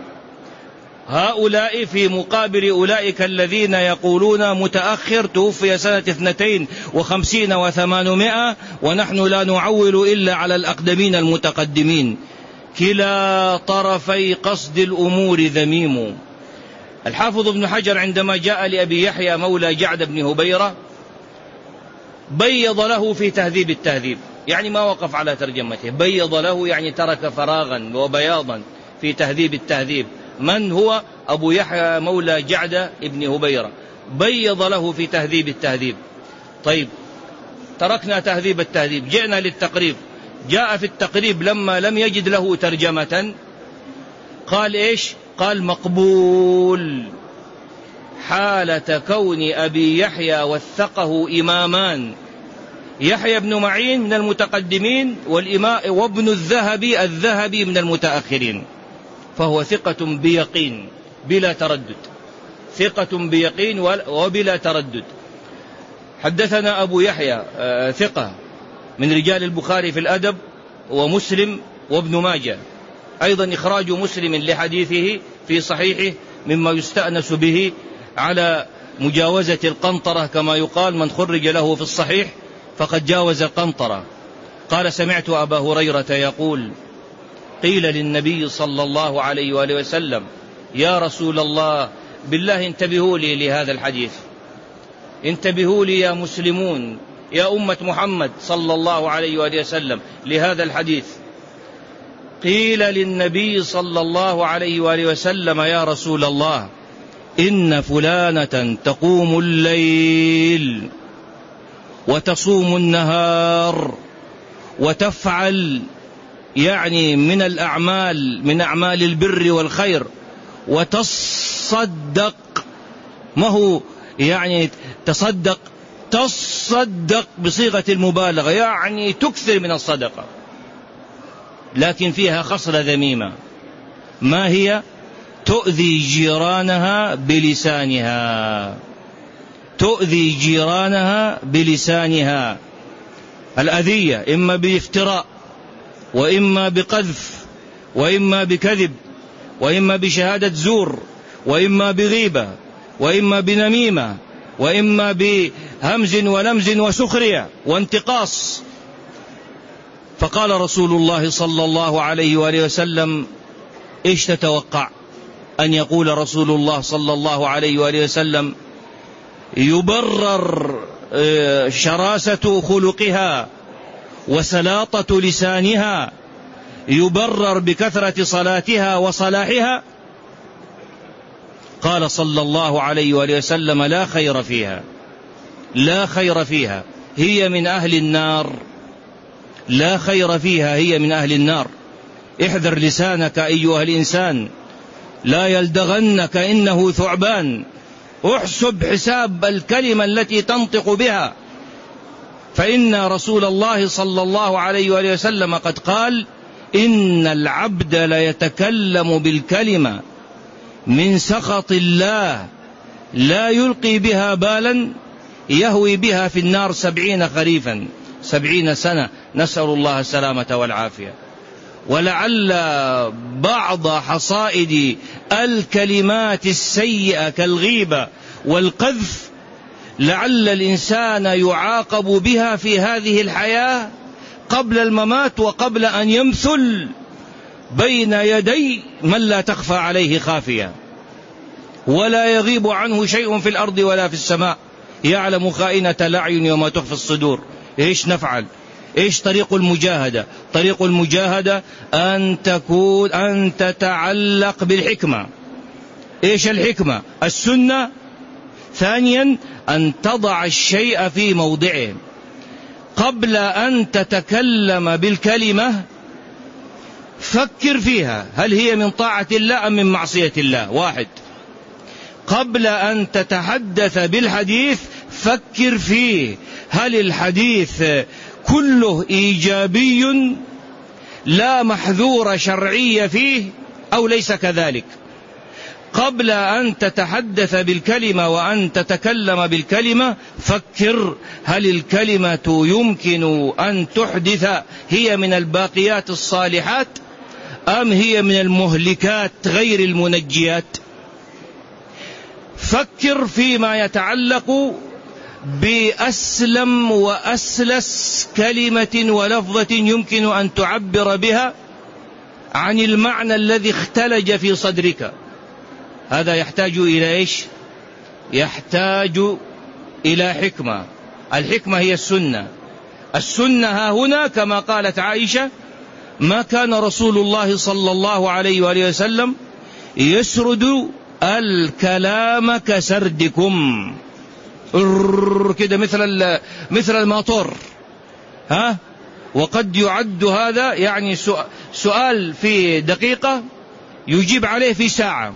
Speaker 1: هؤلاء في مقابل أولئك الذين يقولون متأخر، توفي سنة 52 و800 ونحن لا نعول إلا على الأقدمين المتقدمين. كلا طرفي قصد الأمور ذميم. الحافظ ابن حجر عندما جاء لأبي يحيى مولى جعد بن هبيرة بيض له في تهذيب التهذيب، يعني ما وقف على ترجمته، بيض له يعني ترك فراغا وبياضا في تهذيب التهذيب. من هو أبو يحيى مولى جعد بن هبيرة؟ بيض له في تهذيب التهذيب. طيب، تركنا تهذيب التهذيب، جئنا للتقريب. جاء في التقريب لما لم يجد له ترجمة قال إيش؟ قال: مقبول، حالة كون أبي يحيى وثقه إمامان، يحيى بن معين من المتقدمين وابن الذهبي من المتأخرين، فهو ثقة بيقين بلا تردد، ثقة بيقين وبلا تردد. حدثنا أبو يحيى ثقة من رجال البخاري في الأدب ومسلم وابن ماجه، أيضا إخراج مسلم لحديثه في صحيحه مما يستأنس به على مجاوزة القنطرة، كما يقال: من خرج له في الصحيح فقد جاوز القنطرة. قال: سمعت أبا هريرة يقول: قيل للنبي صلى الله عليه وآله وسلم: يا رسول الله، بالله انتبهوا لي لهذا الحديث، انتبهوا لي يا مسلمون، يا أمة محمد صلى الله عليه وآله وسلم، لهذا الحديث. قيل للنبي صلى الله عليه وآله وسلم: يا رسول الله، إن فلانة تقوم الليل وتصوم النهار وتفعل يعني من الأعمال، من أعمال البر والخير، وتصدق، ما هو يعني تصدق بصيغة المبالغة، يعني تكثر من الصدقة، لكن فيها خصلة ذميمة. ما هي؟ تؤذي جيرانها بلسانها، تؤذي جيرانها بلسانها. الأذية إما بافتراء، وإما بقذف، وإما بكذب، وإما بشهادة زور، وإما بغيبة، وإما بنميمة، وإما بهمز ولمز وسخرية وانتقاص. فقال رسول الله صلى الله عليه وآله وسلم: إيش تتوقع أن يقول رسول الله صلى الله عليه وآله وسلم؟ يبرر شراسة خلقها وسلاطة لسانها، يبرر بكثرة صلاتها وصلاحها؟ قال صلى الله عليه وآله وسلم: لا خير فيها، لا خير فيها، هي من أهل النار، لا خير فيها، هي من أهل النار. احذر لسانك أيها الإنسان، لا يلدغنك إنه ثعبان. احسب حساب الكلمة التي تنطق بها، فإن رسول الله صلى الله عليه وآله وسلم قد قال: إن العبد ليتكلم بالكلمة من سخط الله لا يلقي بها بالا يهوي بها في النار 70 خريفا، 70 سنة، نسأل الله السلامة والعافية. ولعل بعض حصائد الكلمات السيئة كالغيبة والقذف لعل الإنسان يعاقب بها في هذه الحياة قبل الممات، وقبل أن يمثل بين يدي من لا تخفى عليه خافية، ولا يغيب عنه شيء في الأرض ولا في السماء، يعلم خائنة الأعين وما تخفي الصدور. إيش نفعل؟ إيش طريق المجاهدة؟ طريق المجاهدة أن تتعلق بالحكمة. إيش الحكمة؟ السنة. ثانيا، أن تضع الشيء في موضعه. قبل أن تتكلم بالكلمة فكر فيها، هل هي من طاعة الله أم من معصية الله؟ واحد. قبل أن تتحدث بالحديث فكر فيه، هل الحديث كله إيجابي لا محذور شرعي فيه أو ليس كذلك؟ قبل أن تتحدث بالكلمة وأن تتكلم بالكلمة فكر، هل الكلمة يمكن أن تحدث، هي من الباقيات الصالحات أم هي من المهلكات غير المنجيات؟ فكر فيما يتعلق بأسلم وأسلس كلمة ولفظة يمكن أن تعبر بها عن المعنى الذي اختلج في صدرك. هذا يحتاج إلى إيش؟ يحتاج إلى حكمة. الحكمة هي السنة. السنة ها هنا كما قالت عائشة: ما كان رسول الله صلى الله عليه وآله وسلم يسرد الكلام كسردكم، كده مثل الماطور، ها؟ وقد يعد هذا يعني سؤال في دقيقة يجيب عليه في ساعة،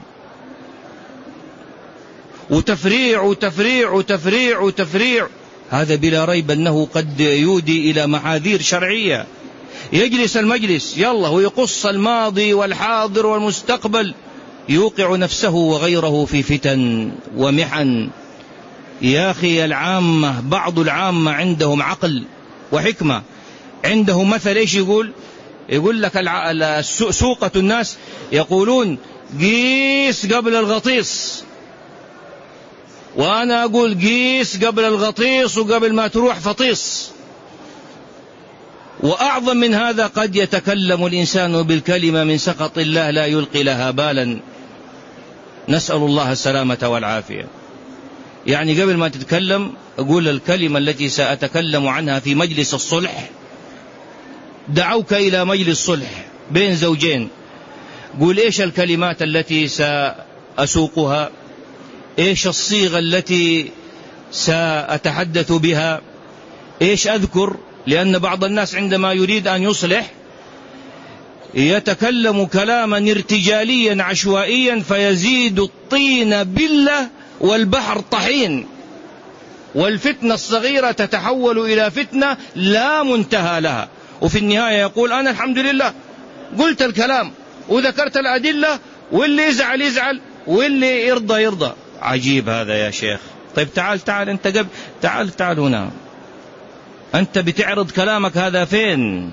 Speaker 1: وتفريع وتفريع وتفريع وتفريع. هذا بلا ريب أنه قد يودي إلى محاذير شرعية. يجلس المجلس يلا ويقص الماضي والحاضر والمستقبل، يوقع نفسه وغيره في فتن ومحن. يا أخي العامة، بعض العامة عندهم عقل وحكمة، عندهم مثل إيش يقول لك سوقة الناس يقولون قيس قبل الغطيس، وأنا أقول قيس قبل الغطيس وقبل ما تروح فطيس. وأعظم من هذا، قد يتكلم الإنسان بالكلمة من سخط الله لا يلقي لها بالا، نسأل الله السلامة والعافية. يعني قبل ما تتكلم أقول الكلمة التي سأتكلم عنها في مجلس الصلح، دعوك إلى مجلس صلح بين زوجين، قول إيش الكلمات التي سأسوقها، إيش الصيغة التي سأتحدث بها، إيش أذكر. لأن بعض الناس عندما يريد أن يصلح يتكلم كلاما ارتجاليا عشوائيا فيزيد الطين بلة والبحر طحين، والفتنة الصغيرة تتحول إلى فتنة لا منتهى لها، وفي النهاية يقول أنا الحمد لله قلت الكلام وذكرت الأدلة، واللي يزعل يزعل واللي يرضى يرضى. عجيب هذا يا شيخ. طيب تعال أنت قبل، تعال هنا، أنت بتعرض كلامك هذا فين؟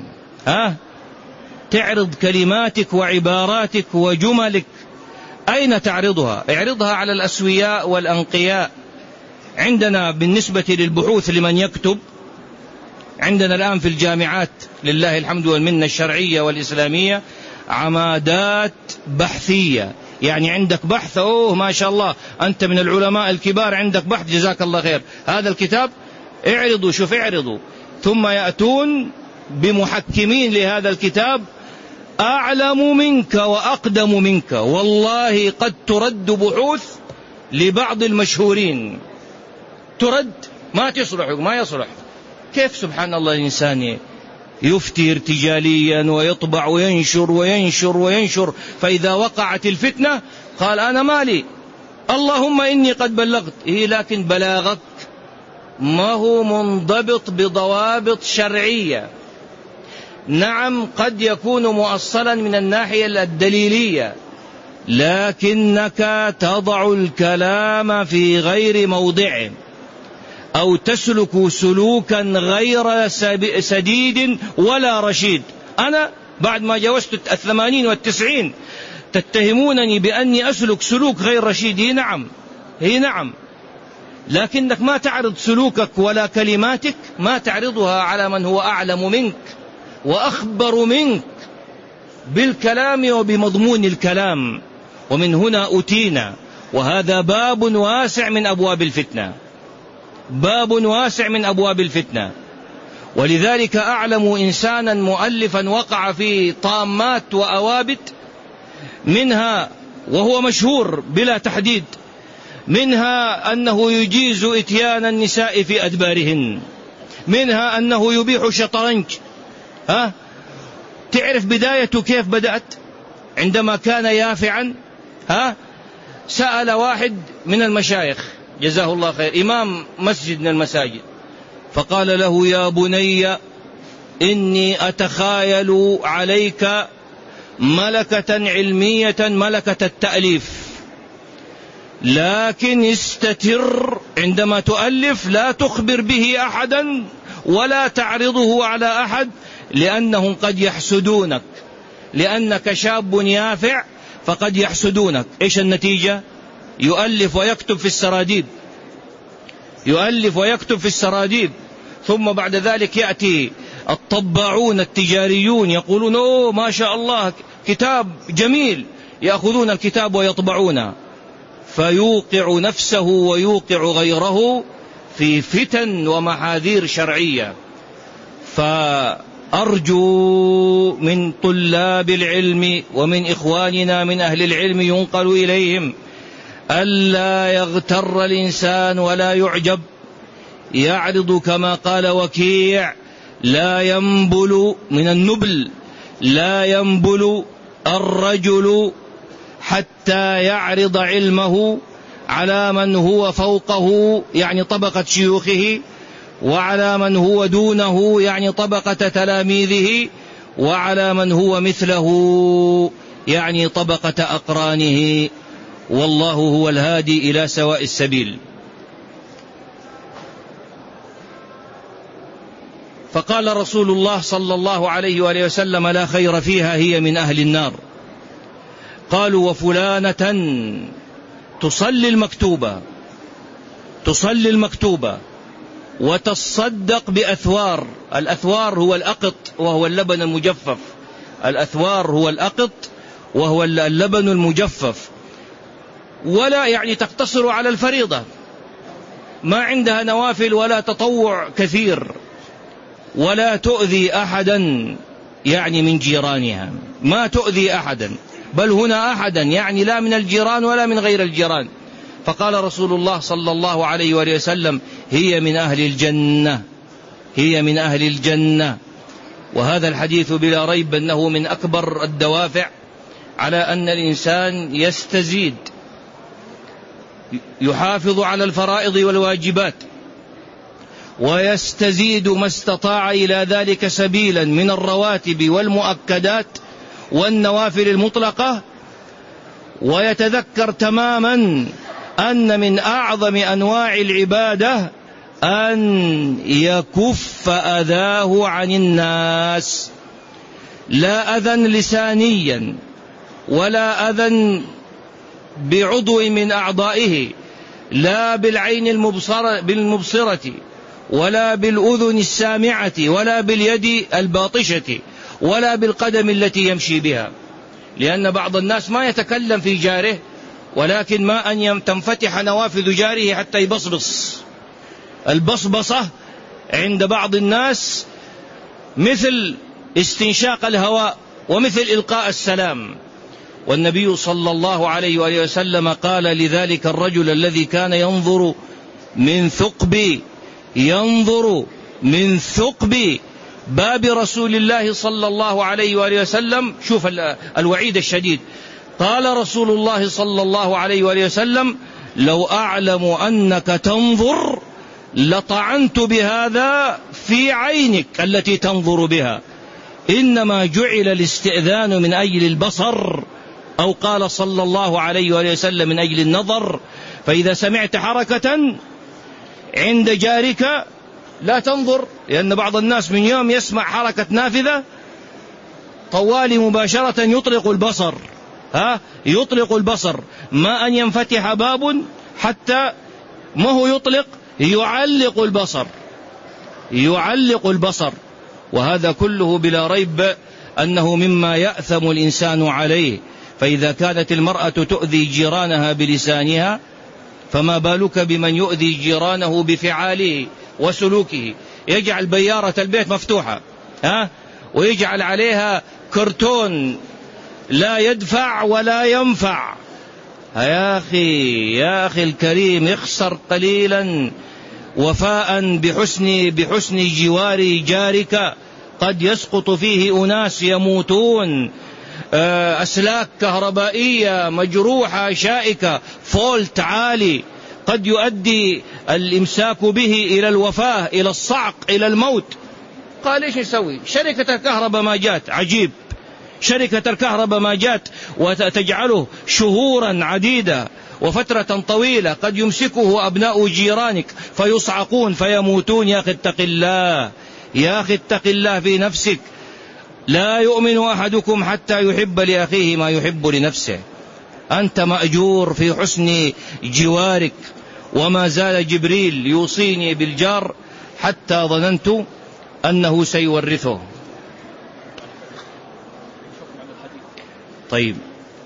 Speaker 1: تعرض كلماتك وعباراتك وجملك، أين تعرضها؟ اعرضها على الأسوياء والأنقياء. عندنا بالنسبة للبحوث لمن يكتب، عندنا الآن في الجامعات لله الحمد والمنة الشرعية والإسلامية عمادات بحثية، يعني عندك بحث ما شاء الله أنت من العلماء الكبار عندك بحث جزاك الله خير، هذا الكتاب اعرضوا، شوف اعرضوا، ثم يأتون بمحكمين لهذا الكتاب أعلم منك وأقدم منك. والله قد ترد بحوث لبعض المشهورين، ترد ما تصلح ما يصلح. كيف سبحان الله الإنسان يفتي ارتجاليا ويطبع وينشر وينشر وينشر، فإذا وقعت الفتنة قال أنا مالي، اللهم إني قد بلغت. لكن بلاغك ما هو منضبط بضوابط شرعية. نعم قد يكون مؤصلا من الناحية الدليلية، لكنك تضع الكلام في غير موضعه، أو تسلك سلوكا غير سديد ولا رشيد. أنا بعد ما جاوزت 80 و90 تتهمونني بأني أسلك سلوك غير رشيد. هي نعم، لكنك ما تعرض سلوكك ولا كلماتك، ما تعرضها على من هو أعلم منك وأخبر منك بالكلام وبمضمون الكلام. ومن هنا أتينا، وهذا باب واسع من أبواب الفتنة، باب واسع من أبواب الفتنة. ولذلك أعلم إنسانا مؤلفا وقع في طامات وأوابت، منها وهو مشهور بلا تحديد، منها أنه يجيز إتيان النساء في أدبارهن، منها أنه يبيح الشطرنج. تعرف بدايته كيف بدأت؟ عندما كان يافعا سأل واحد من المشايخ جزاه الله خير، إمام مسجد من المساجد، فقال له يا بني إني أتخايل عليك ملكة علمية، ملكة التأليف، لكن استتر عندما تؤلف لا تخبر به أحدا ولا تعرضه على أحد، لأنهم قد يحسدونك، لأنك شاب يافع فقد يحسدونك. إيش النتيجة؟ يؤلف ويكتب في السراديب، يؤلف ويكتب في السراديب، ثم بعد ذلك يأتي الطباعون التجاريون يقولون أوه ما شاء الله كتاب جميل، يأخذون الكتاب ويطبعونه، فيوقع نفسه ويوقع غيره في فتن ومحاذير شرعية. فأرجو من طلاب العلم ومن إخواننا من أهل العلم ينقل إليهم ألا يغتر الإنسان ولا يعجب، يعرض كما قال وكيع لا ينبل من النبل، لا ينبل الرجل حتى يعرض علمه على من هو فوقه يعني طبقة شيوخه، وعلى من هو دونه يعني طبقة تلاميذه، وعلى من هو مثله يعني طبقة أقرانه، والله هو الهادي إلى سواء السبيل. فقال رسول الله صلى الله عليه وآله وسلم لا خير فيها، هي من أهل النار. قالوا وفلانة تصلي المكتوبة وتصدق بأثوار. الأثوار هو الأقط وهو اللبن المجفف، الأثوار هو الأقط وهو اللبن المجفف، ولا يعني تقتصر على الفريضة، ما عندها نوافل ولا تطوع كثير، ولا تؤذي أحدا يعني من جيرانها، ما تؤذي أحدا، بل هنا أحدا يعني لا من الجيران ولا من غير الجيران. فقال رسول الله صلى الله عليه وآله وسلم: هي من أهل الجنة، هي من أهل الجنة. وهذا الحديث بلا ريب أنه من أكبر الدوافع على أن الإنسان يستزيد، يحافظ على الفرائض والواجبات، ويستزيد ما استطاع إلى ذلك سبيلا من الرواتب والمؤكدات والنوافل المطلقة، ويتذكر تماما أن من أعظم أنواع العبادة أن يكف أذاه عن الناس، لا أذى لسانيا ولا أذى بعضو من أعضائه، لا بالعين المبصرة ولا بالأذن السامعة ولا باليد الباطشة ولا بالقدم التي يمشي بها. لأن بعض الناس ما يتكلم في جاره، ولكن ما أن تنفتح نوافذ جاره حتى يبصبص. البصبصة عند بعض الناس مثل استنشاق الهواء ومثل إلقاء السلام. والنبي صلى الله عليه وآله وسلم قال لذلك الرجل الذي كان ينظر من ثقب باب رسول الله صلى الله عليه وآله وسلم، شوف الوعيد الشديد، قال رسول الله صلى الله عليه وآله وسلم: لو أعلم أنك تنظر لطعنت بهذا في عينك التي تنظر بها، إنما جعل الاستئذان من أجل البصر، أو قال صلى الله عليه وآله وسلم من أجل النظر. فإذا سمعت حركة عند جارك لا تنظر، لأن بعض الناس من يوم يسمع حركة نافذة طوالي مباشرة يطلق البصر، ما أن ينفتح باب حتى ما هو يطلق، يعلق البصر. وهذا كله بلا ريب أنه مما يأثم الإنسان عليه. فإذا كانت المرأة تؤذي جيرانها بلسانها، فما بالك بمن يؤذي جيرانه بفعاله وسلوكه؟ يجعل بيارة البيت مفتوحة ويجعل عليها كرتون لا يدفع ولا ينفع. يا أخي الكريم، اخسر قليلا وفاء بحسن جوار جارك، قد يسقط فيه أناس يموتون، أسلاك كهربائية مجروحة شائكة، فولت عالي قد يؤدي الإمساك به إلى الوفاة، إلى الصعق، إلى الموت. قال إيش نسوي؟ شركة الكهرباء ما جات، عجيب، شركة الكهرباء ما جات وتجعله شهورا عديدة وفترة طويلة، قد يمسكه أبناء جيرانك فيصعقون فيموتون. يا أخي اتق الله، يا أخي اتق الله في نفسك. لا يؤمن أحدكم حتى يحب لأخيه ما يحب لنفسه. أنت مأجور في حسن جوارك. وما زال جبريل يوصيني بالجار حتى ظننت أنه سيورثه. طيب،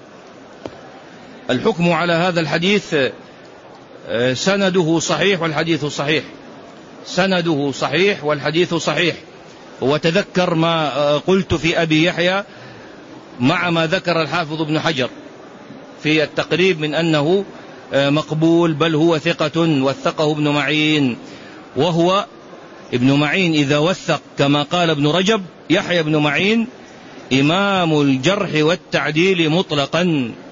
Speaker 1: الحكم على هذا الحديث: سنده صحيح والحديث صحيح، سنده صحيح والحديث صحيح. وتذكر ما قلت في أبي يحيى مع ما ذكر الحافظ ابن حجر في التقريب من أنه مقبول، بل هو ثقة وثقه ابن معين. وهو ابن معين إذا وثق كما قال ابن رجب، يحيى ابن معين إمام الجرح والتعديل مطلقا،